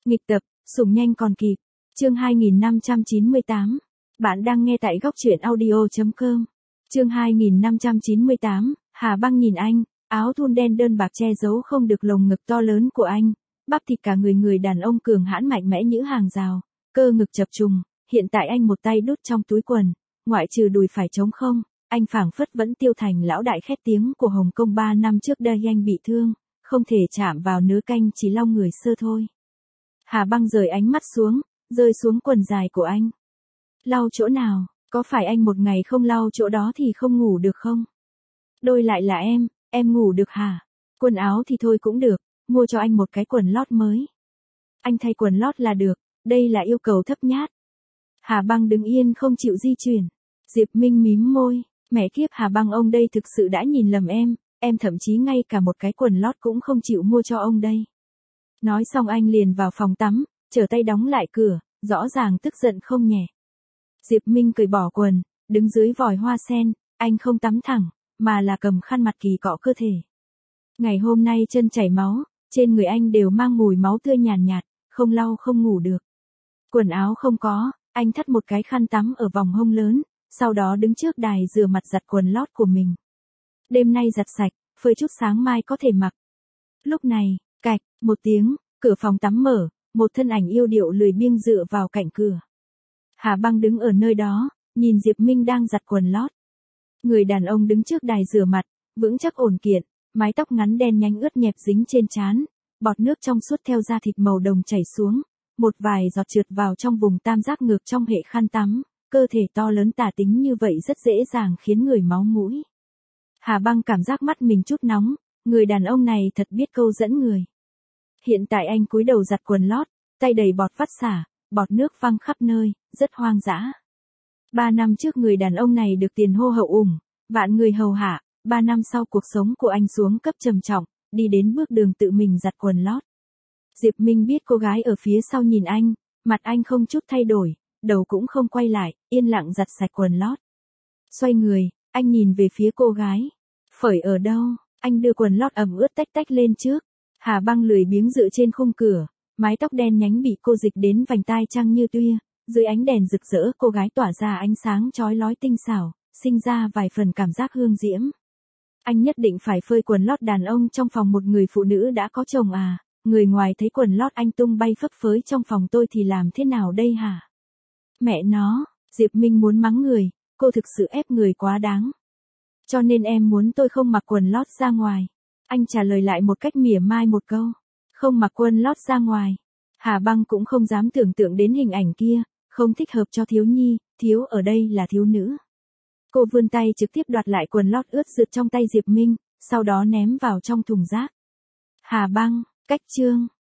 Nghịch tập, sủng nhanh còn kịp. Chương 2598. Bạn đang nghe tại góc truyện audio.com. Chương 2598, Hà Băng nhìn anh, áo thun đen đơn bạc che giấu không được lồng ngực to lớn của anh, bắp thịt cả người đàn ông cường hãn mạnh mẽ như hàng rào, cơ ngực chập trùng, hiện tại anh một tay đút trong túi quần, ngoại trừ đùi phải trống không, anh phảng phất vẫn tiêu thành lão đại khét tiếng của Hồng Kông 3 năm trước đây anh bị thương, không thể chạm vào nớ canh chỉ lau người sơ thôi. Hà Băng rời ánh mắt xuống, rơi xuống quần dài của anh. Lau chỗ nào, có phải anh một ngày không lau chỗ đó thì không ngủ được không? Đôi lại là em ngủ được hả? Quần áo thì thôi cũng được, mua cho anh một cái quần lót mới. Anh thay quần lót là được, đây là yêu cầu thấp nhát. Hà Băng đứng yên không chịu di chuyển. Diệp Minh mím môi, mẹ kiếp Hà Băng ông đây thực sự đã nhìn lầm em thậm chí ngay cả một cái quần lót cũng không chịu mua cho ông đây. Nói xong anh liền vào phòng tắm, trở tay đóng lại cửa, rõ ràng tức giận không nhẹ. Diệp Minh cởi bỏ quần, đứng dưới vòi hoa sen, anh không tắm thẳng, mà là cầm khăn mặt kỳ cọ cơ thể. Ngày hôm nay chân chảy máu, trên người anh đều mang mùi máu tươi nhàn nhạt, không lau không ngủ được. Quần áo không có, anh thắt một cái khăn tắm ở vòng hông lớn, sau đó đứng trước đài rửa mặt giặt quần lót của mình. Đêm nay giặt sạch, phơi chút sáng mai có thể mặc. Lúc này, cạch, một tiếng, cửa phòng tắm mở, một thân ảnh yêu điệu lười biếng dựa vào cạnh cửa. Hà Băng đứng ở nơi đó, nhìn Diệp Minh đang giặt quần lót. Người đàn ông đứng trước đài rửa mặt, vững chắc ổn kiện, mái tóc ngắn đen nhánh ướt nhẹp dính trên trán, bọt nước trong suốt theo da thịt màu đồng chảy xuống, một vài giọt trượt vào trong vùng tam giác ngược trong hệ khăn tắm, cơ thể to lớn tả tính như vậy rất dễ dàng khiến người máu mũi. Hà Băng cảm giác mắt mình chút nóng, người đàn ông này thật biết câu dẫn người. Hiện tại anh cúi đầu giặt quần lót, tay đầy bọt vắt xả, bọt nước văng khắp nơi, rất hoang dã. 3 năm trước người đàn ông này được tiền hô hậu ủng, vạn người hầu hạ, 3 năm sau cuộc sống của anh xuống cấp trầm trọng, đi đến bước đường tự mình giặt quần lót. Diệp Minh biết cô gái ở phía sau nhìn anh, mặt anh không chút thay đổi, đầu cũng không quay lại, yên lặng giặt sạch quần lót. Xoay người, anh nhìn về phía cô gái. Phởi ở đâu? Anh đưa quần lót ẩm ướt tách tách lên trước. Hà Băng lười biếng dựa trên khung cửa, mái tóc đen nhánh bị cô dịch đến vành tai trăng như tuya, dưới ánh đèn rực rỡ cô gái tỏa ra ánh sáng chói lói tinh xảo, sinh ra vài phần cảm giác hương diễm. Anh nhất định phải phơi quần lót đàn ông trong phòng một người phụ nữ đã có chồng à, người ngoài thấy quần lót anh tung bay phấp phới trong phòng tôi thì làm thế nào đây hả? Mẹ nó, Diệp Minh muốn mắng người, cô thực sự ép người quá đáng. Cho nên em muốn tôi không mặc quần lót ra ngoài. Anh trả lời lại một cách mỉa mai một câu. Không mặc quần lót ra ngoài. Hà Băng cũng không dám tưởng tượng đến hình ảnh kia, không thích hợp cho thiếu nhi, thiếu ở đây là thiếu nữ. Cô vươn tay trực tiếp đoạt lại quần lót ướt rượt trong tay Diệp Minh, sau đó ném vào trong thùng rác. Hà Băng, cách chương.